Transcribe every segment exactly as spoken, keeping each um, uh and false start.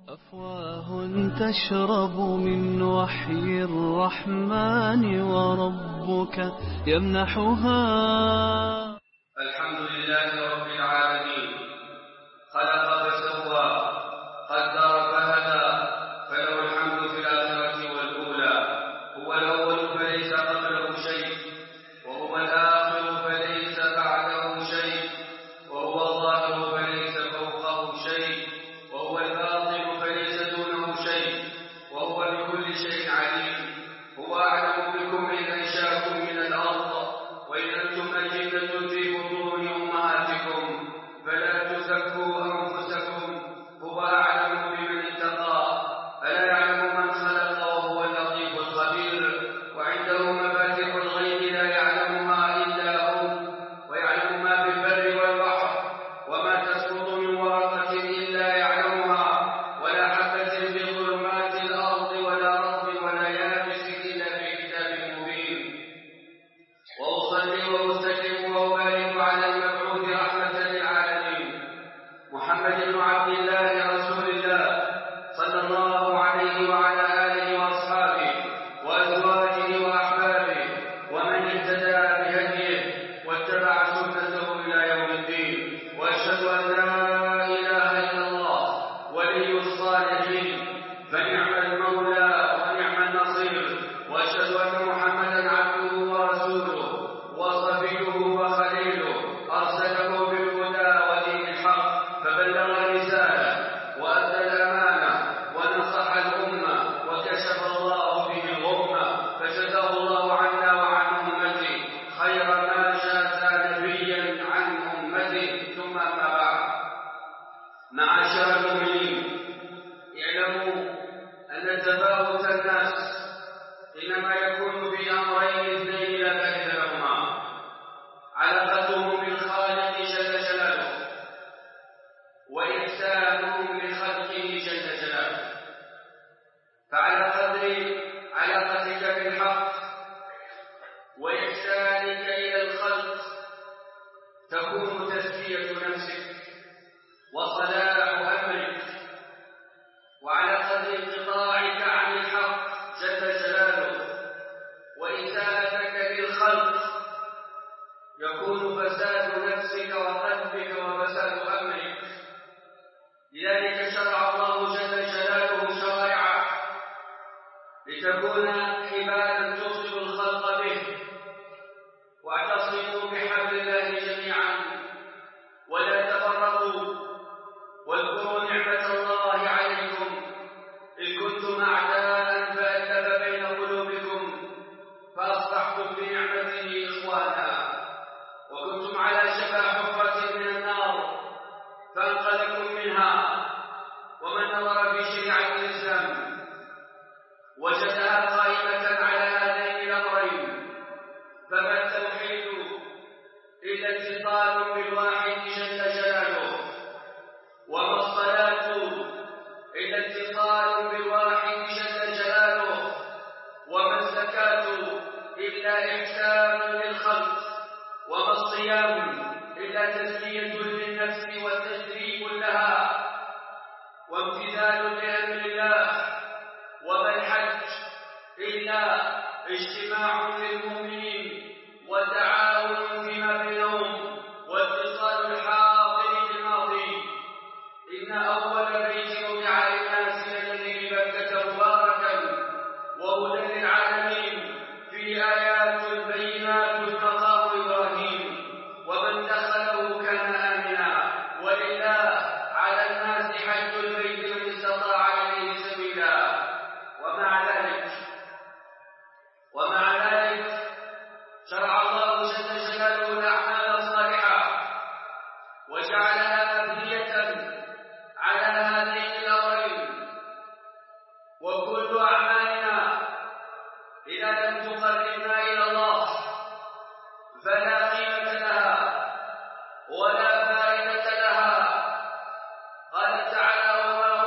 أفواه تشرب من وحي الرحمن وربك يمنحها. الحمد لله رب العالمين، خلق فسوى، قدر فهدى، فله الحمد في الآخرة والأولى. هو الأول فليس قبله شيء، وهو الآخر فليس بعده شيء، وهو الظاهر فليس فوقه شيء، وهو الباطن فليس دونه شيء، وهو بكل شيء عليم. هو أعلم بكم إذ أنشأكم من الأرض وإذ أنتم أجنة في بطون أمهاتكم، فلا تزكوا أنفسكم، هو أعلم بمن اتقى. ألا يعلم من خلق وهو اللطيف الخبير. وعنده مفاتيح الغيب لا يعلمها إلا هو، ويعلم ما في البر والبحر، وما تسقط من ورقة إلا يعلمها، ولا حبة في ظلمات الأرض ولا رطب ولا يابس إلا في كتاب مبين. وأصلي وأسلم وأبارك على المبعوث رحمة للعالمين، محمد بن عبد الله رسول الله، صلى الله عليه وعلى آله وأصحابه وأزواجه وأحبابه ومن اهتدى بهديه واتبع سنته إلى يوم الدين. وأشهد أن لا إله إلا الله ولي الصالحين، فنعم المولى ونعم النصير. وأشهد أن محمدا عبده ورسوله وصفيه وخليله، أرسله بالهدى ودين الحق فبلغ الرسالة وأدى الأمانة ونصح الأمة وكشف الله به الغمة، فجزاه الله عنا وعن أمته خير ما جاز نبيا عن أمته. ثم أما بعد، معاشر المؤمنين، اعلموا أن تفاوت الناس إنما يكون في أمرين اثنين لا ثالث لهما: علاقتهم بالخالق جل جلاله، وإحسانهم لخلقه جل جلاله. فعلى قدر علاقتك بالحق وإحسانك إلى الخلق تكون تزكية نفسك وصلاح أمرك، وعلى قدر انقطاعك عن الحق جل جلاله وإساءتك للخلق يكون فساد نفسك وقلبك وفساد أمرك. لذلك شرع الله جل جلاله شرائعه لتكون حبالا توصل الخلق به. واعتصموا بحبل الله جميعا ولا تفرقوا، واذكروا نعمة الله عليكم إذ كنتم أعداء فألف بين قلوبكم فأصبحتم بنعمته إخوانا، وكنتم على شفا حفرة من النار فانقذكم منها. ومن نظر في شريعة الإسلام وجدها قائمة على هذين الأمرين، فما التوحيد إلا اتصال بالواحد جل جلاله، وما الصلاة إلا اتصال بالواحد جل جلاله، وما الزكاة إلا إحسان للخلق، وما الصيام إلا تزكية للنفس وتجريب لها وامتثال لأمر الله، وما الحج إلا اجتماع للمؤمنين وتعاون فيما بينهم واتصال الحاضر بالماضي. إن أول بيت وضع للناس الذي ببكة مباركا وهدى للعالمين، فيه آيات بينات مقام إبراهيم، ومن دخله كان آمنا، ولله على الناس حج البيت من استطاع إليه سبيلا. ومع ذلك ومع ذلك شرع الله جل جلاله الأعمال الصالحة وجعلها مبنية على هذين الأمرين. وكل أعمالنا إذا لم تقربنا إلى الله فلا قيمة لها ولا فائدة لها. قال تعالى: وما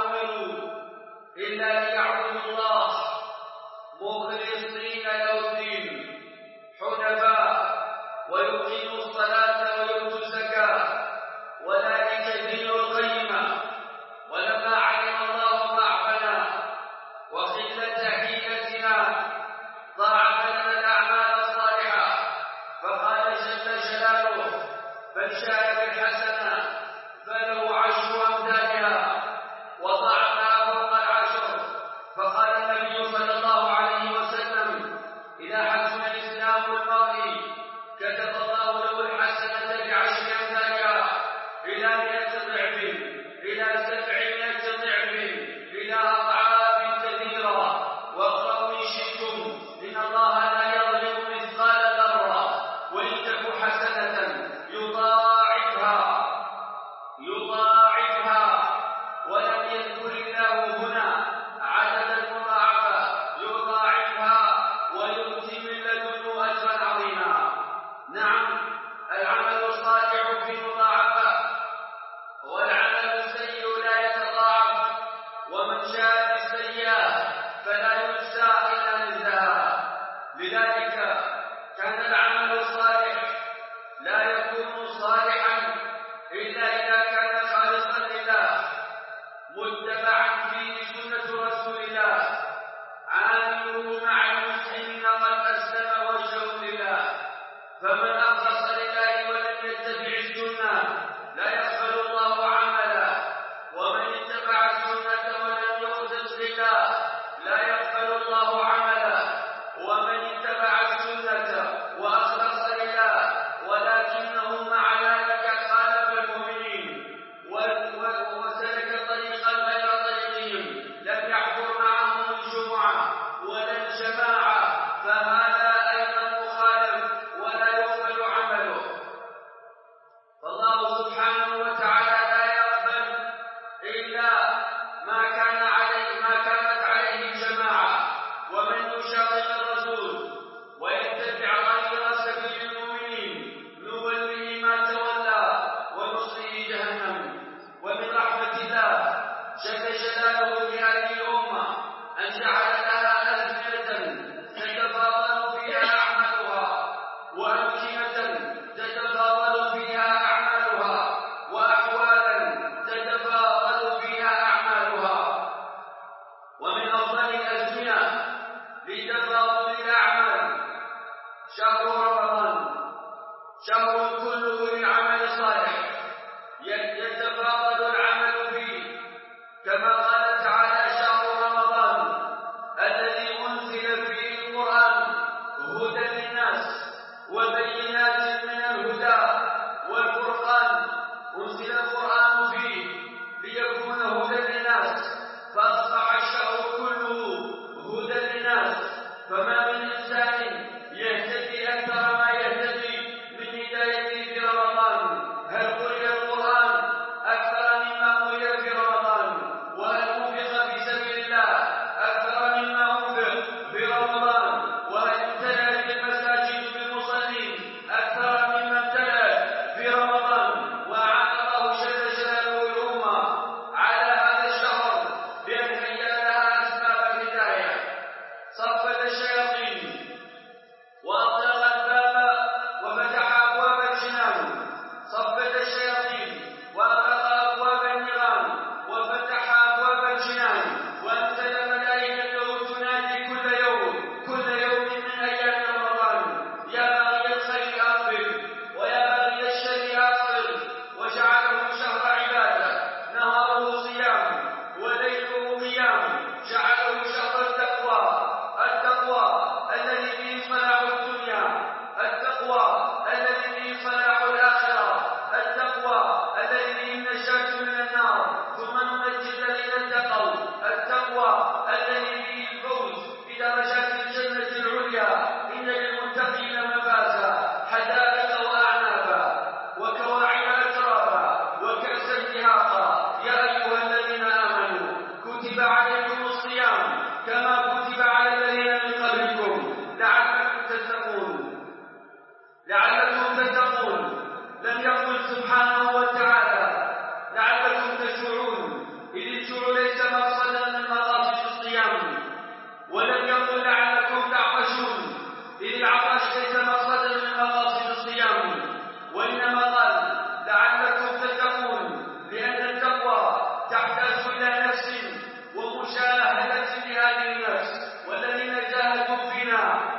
الذي فيه الفوز بدرجات الجنة العليا. إن للمتقين مفازا حدائق وأعنابا وكواعب أترابا وكأسا دهاقا. يا أيها الذين آمنوا كتب عليكم الصيام كما كتب على الذين من قبلكم لعلكم تتقون لعلكم تتقون. لم يقل سبحانه وتعالى لعلكم تجوعون، إذ الجوع ليس مقصدا من مقاصد الصيام، ولم يقل لعلكم تعطشون، إذ العطش ليس مقصدا من مقاصد الصيام، وإنما قال لعلكم تتقون، لأن التقوى تحتاج إلى نفس ومشاهدة لهذه النفس. والذين جاهدوا فينا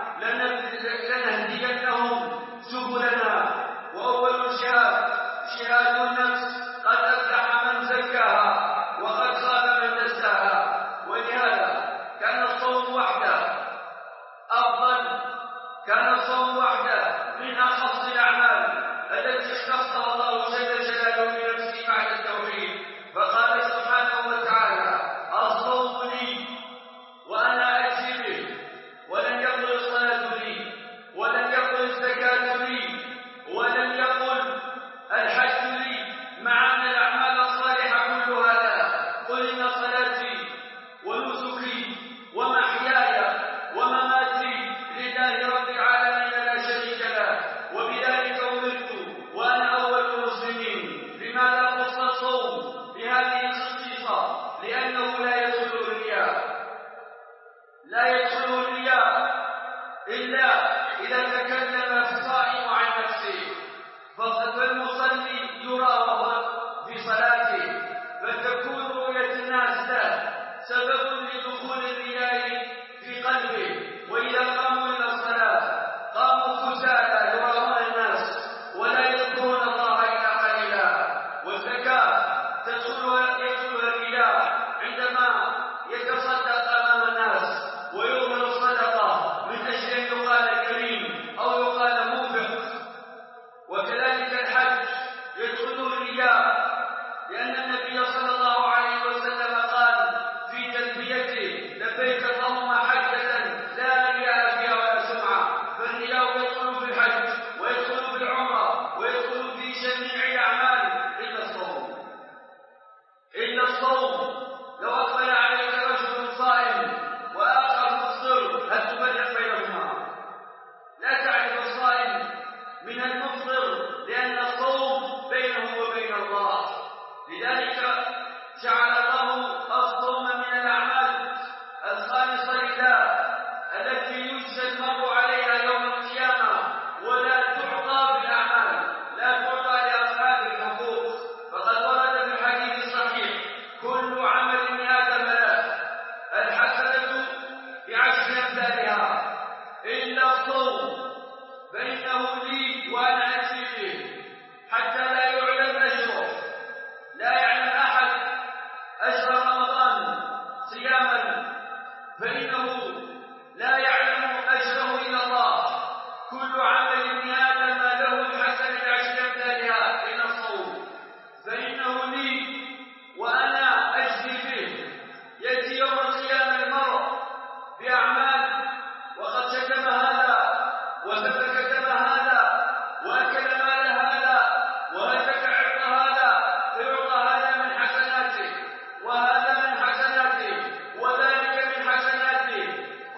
لنهدينهم سبلنا. وأول الجهاد جهاد النفس، قد أفلح من زكاها وقد خاب من دساها. ولهذا كان الصوم وحده أفضل كان الصوم وحده من أخص الأعمال التي اختصها الله جل جلاله بنفسه بعد التوحيد. فقال سبحانه وتعالى الصوم لي وأنا أجزي به، ولم يقل الصلاة لي، ولم يقل الزكاة لي، ولم يقل الحج لي، مع أن الأعمال الصالحة كلها لا. قل إن صلاتي ونسكي ومحياي ومماتي لله رب العالمين لا شريك له، وبذلك أمرت وأنا أول المسلمين. لماذا خص الصوم بهذه الخصيصة؟ لأنه لا يدخل الرياء لا يدخل الرياء إلا إذا تكلم الصائم عن نفسه. فالمصلي يرى وهو في صلاته، فتكون رؤية الناس له سبب لدخول الرياء في قلبه. وإذا قاموا إلى الصلاة قاموا كسالى يراون الناس ولا يذكرون الله إلا قليلا. والزكاة تدخلها الرياء عندما يتصدق أمام الناس ويظهر الصدقة من أجل أن يقال كريم أو يقال موفق. وكذلك الحج يدخله الرياء، لأن النبي صلى الله عليه وسلم قال في تلبيته لبيك اللهم حجة لا رياء فيها ولا سمعة. فالرياء يدخل في الحج ويدخل في العمرة ويدخل في جميع الأعمال إلا الصوم إلا الصوم لو أقبل عليك رجل صائم وآخر مفطر هل تفرق بينهما؟ لا تعرف الصائم من المفطر، لأن الصوم بينه وبين الله. لذلك جعل الله الصوم من الأعمال الخالصة لله التي يجزى المرء عليها يوم القيامة، ولا تعطى بالأعمال، لا تعطى لأصحاب الحقوق. فقد ورد في الحديث الصحيح كل عمل ابن آدم له الحسنة بعشر أمثالها إلا الصوم فإنه لي وأنا أجزي به، حتى لا يعلم أجره. لا يعلم أحد أجر رمضان صياما، فإنه لا يعلم أجره إلا الله. كل عمل ابن آدم له الحسنة بعشر أمثالها إلا الصوم فإنه لي وأنا أجزي به. يأتي يوم القيامة المرء بأعمال وقد شتم هذا وسفك دم هذا وأكل مال هذا وهتك عرض هذا، فيعطى هذا من حسناته وهذا من حسناته وذلك من حسناته،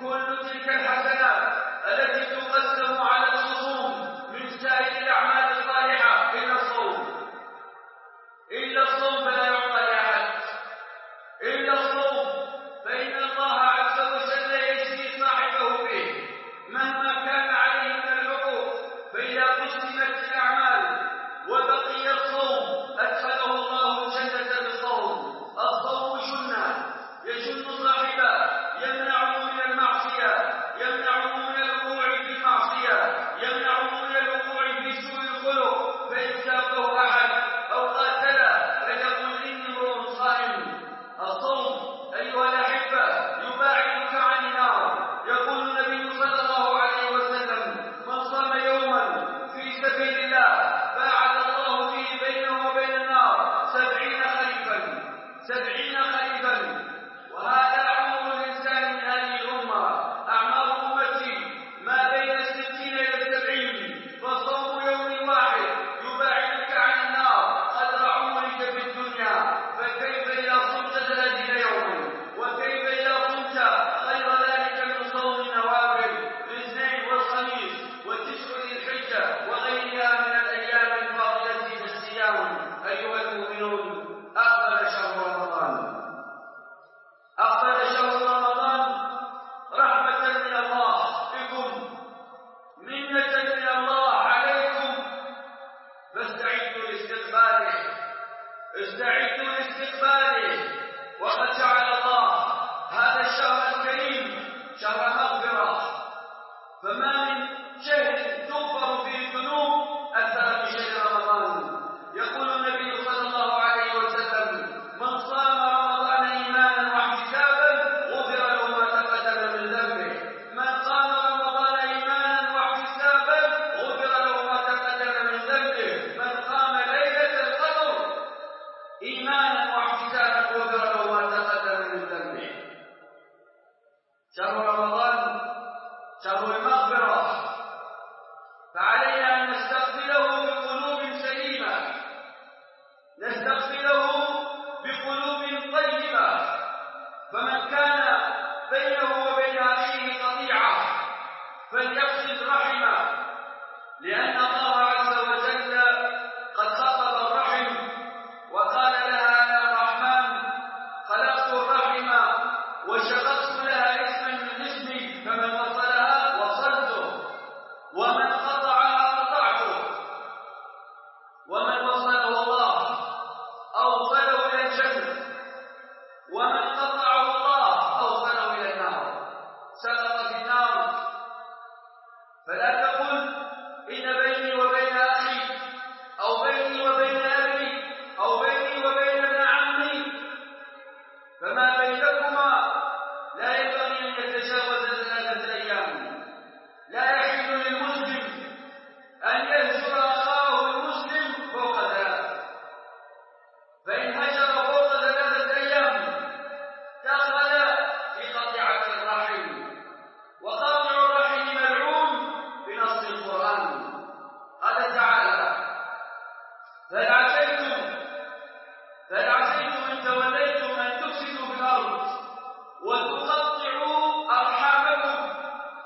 ومن قطعه الله أوصله إلى النار، سقط في النار. فلا تقل إن بيني وبين أخي أو بيني وبين أبي أو بيني وبين ابن عمي، فما بينكما لا ينبغي أن يتجاوز ثلاثة أيام. لا يحل للمسلم أن يهجر أخاه المسلم فوق ثلاث، فإن هجر فوق ثلاثة أيام دخل في قطيعة الرحم، وقاطع الرحم ملعون بنص القرآن. قال تعالى: فهل عسيتم فهل عسيتم إن توليتم أن تفسدوا في الأرض وتقطعوا أرحامكم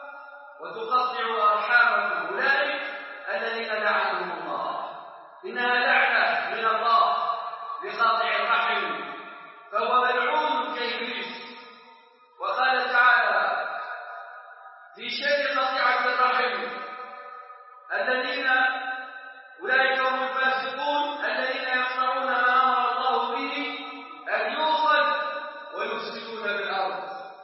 وتقطعوا أرحامكم أولئك الذين لعنهم الله. إنها لعنة من الله لقاطع الرحم، فهو ملعون كإبليس. وقال تعالى في شأن قطيعة الرحم: الذين أولئك هم الفاسقون الذين يقطعون ما أمر الله به أن يوصل ويفسدون بالأرض.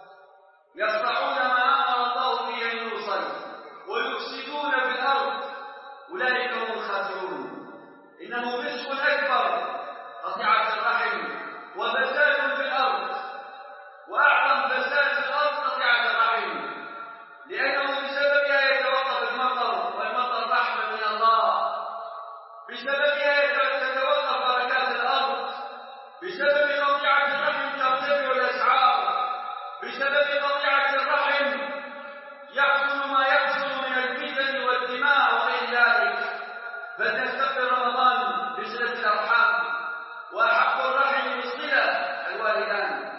يقطعون ما أمر الله به أن يوصل ويفسدون بالأرض، أولئك هم الخاسرون. إنه فسق أكبر قطيعة الرحم وفساد في الأرض، وأعظم فساد في الأرض قطيعة الرحم، لأنه بسببها يتوقف المطر، والمطر رحمة من الله. بسببها تتوقف بركات الأرض. بسبب قطيعة الرحم ترتفع الأسعار. بسبب قطيعة الرحم يحصل ما يحصل من الفتن والدماء وغير ذلك. فلنستقبل رمضان بصلة الأرحام، وأحق الرحم بالصلة الوالدان.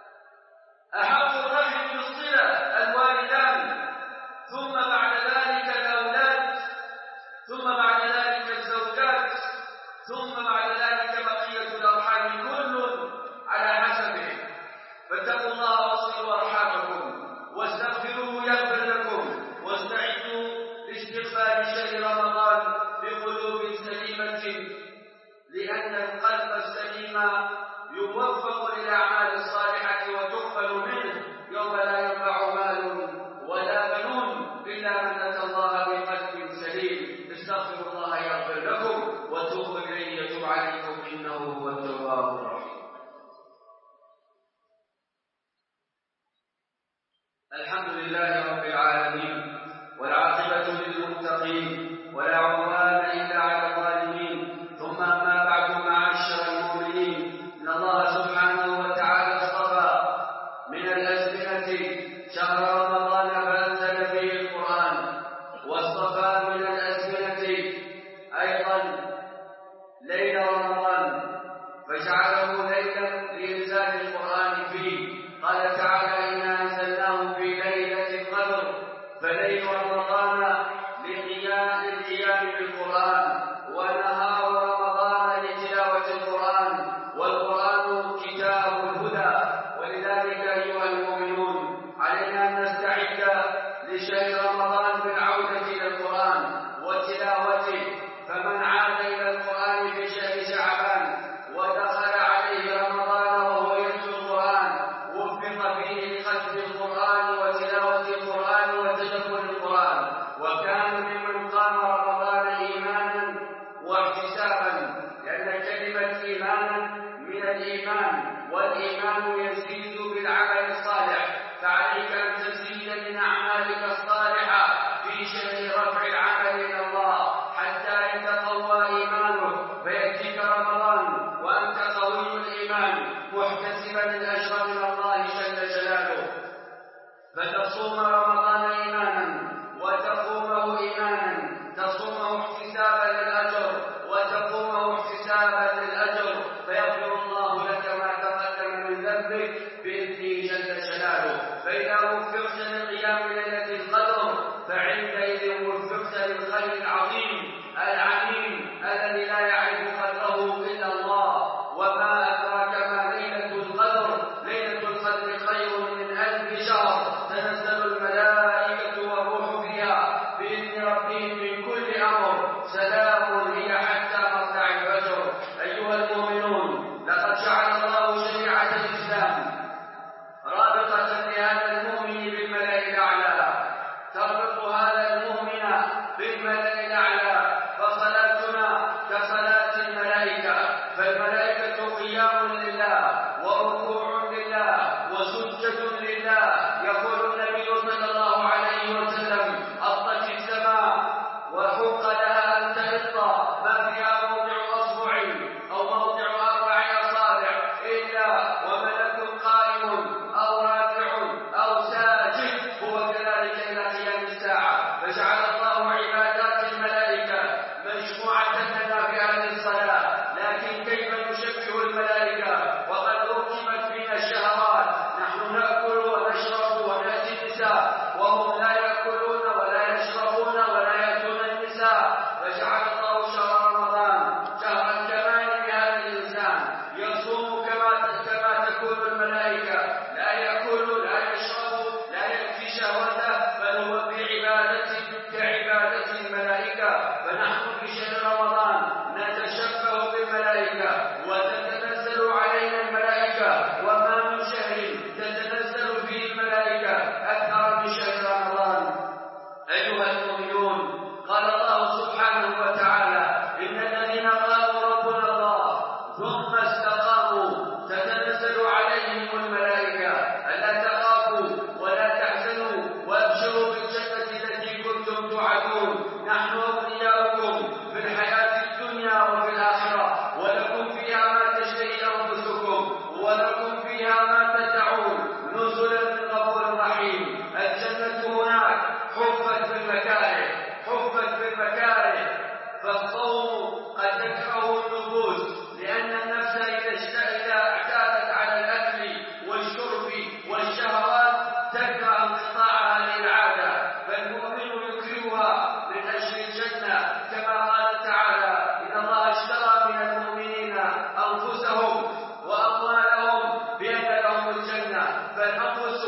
أحق الرحم بالصلة الوالدان، ثم بعد ذلك الأولاد، ثم بعد ذلك الزوجات، ثم بعد ذلك بقية الأرحام، كل على حسبه. فاتقوا الله واصلوا أرحامكم واستغفروه يغفر لكم، واستعدوا لاستقبال شهر رمضان بقلوب سليمة، لأن القلب السليم يوفق للأعمال الصالحة وتقبل منه يوم لا ينفع مال ولا بنون إلا من أتى الله بقلب سليم. استغفروا الله يغفر لكم وتوبوا إليه يتوب عليكم إنه هو التواب الرحيم. الحمد لله رب العالمين، والعاقبة للمتقين، ولا عدوان إلا على الظالمين. ثم أما بعد، معاشر المؤمنين، إن الله سبحانه وتعالى اصطفى من الأزمنة شهر رمضان فأنزل فيه القرآن، واصطفى من الأزمنة أيضا ليل رمضان فجعله ليلا لإنزال القرآن فيه. قال تعالى: إنا أنزلناه في ليلة القدر. فليل رمضان للقيام بالقرآن، ونهار رمضان لتلاوة القرآن، والقرآن كتاب الهدى. ولذلك أيها المؤمنون علينا أن نستعد لشهر رمضان بالعودة إلى القرآن وتلاوته. فمن عاد إلى القرآن في شهر شعبان ودخل عليه رمضان وهو يتلو القرآن وفق فيه لختم القرآن وتلاوة القرآن وتدبر القرآن، وكان ممن قام رمضان إيمانا واحتسابا، لأن كلمة إيمانا من الإيمان، والإيمان يزيد بالعمل الصالح. فعليك أن تزيد من أعمالك الصالحة في شأن رفع العمل إلى الله حتى يتقوى إيمانك، فيأتيك رمضان وأنت قوي الإيمان محتسبا الأجر من الله جل جلاله. فتصوم رمضان إيمانا وتقومه إيمانا، تصومه احتسابا للأجر وتقومه احتسابا للأجر، فيغفر الله لك ما تقدم من ذنبك بإذنه جل جلاله. فإذا وفقت لقيام ليلة القدر فعندئذ وفقت للخير العظيم العميم الذي لا يعرف قدره إلا الله. وما أدراك ما ليلة القدر؟ ليلة القدر خير من ألف شهر، تنزل الملائكة والروح فيها بإذن ربهم من كل أمر، سلام هي حتى مطلع الفجر. أيها المؤمنون، لقد جعل الله شريعة الإسلام نزلا من غفور رحيم. الجنة هناك حفت بالمكاره حفت بالمكاره فالصوم قد تدفعه النفوس، لأن النفس إذا اعتادت على الأكل والشرب والشهوات تكره انقطاعها للعادة، فالمؤمن يكرهها من أجل الجنة، كما قال تعالى: إن الله اشترى من المؤمنين أنفسهم وأموالهم بأن لهم الجنة. فالأنفس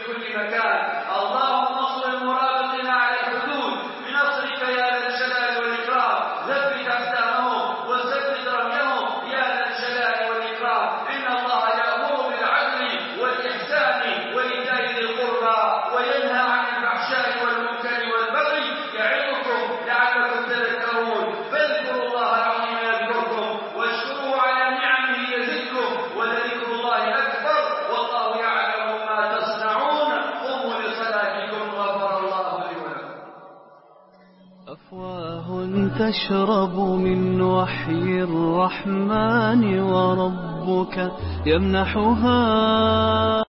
كل مكان. اللهم انصر المرابطين على الحدود بنصرك يا ذا الجلال والإكرام. ثبت أقدامهم وثبت رميهم يا ذا الجلال والإكرام. إن الله يأمر بالعدل والإحسان وإيتاء ذي القربى وينهى عن الفحشاء والمنكر والبغي يعظكم لعلكم تذكرون. فاذكروا الله العظيم يذكركم واشكروه على نعمه يزدكم ولذكر الله أكبر والله يعلم ما تصنعون. قوموا لصلاتكم غفر الله لي ولكم. أفواه تشرب من وحي الرحمن وربك يمنحها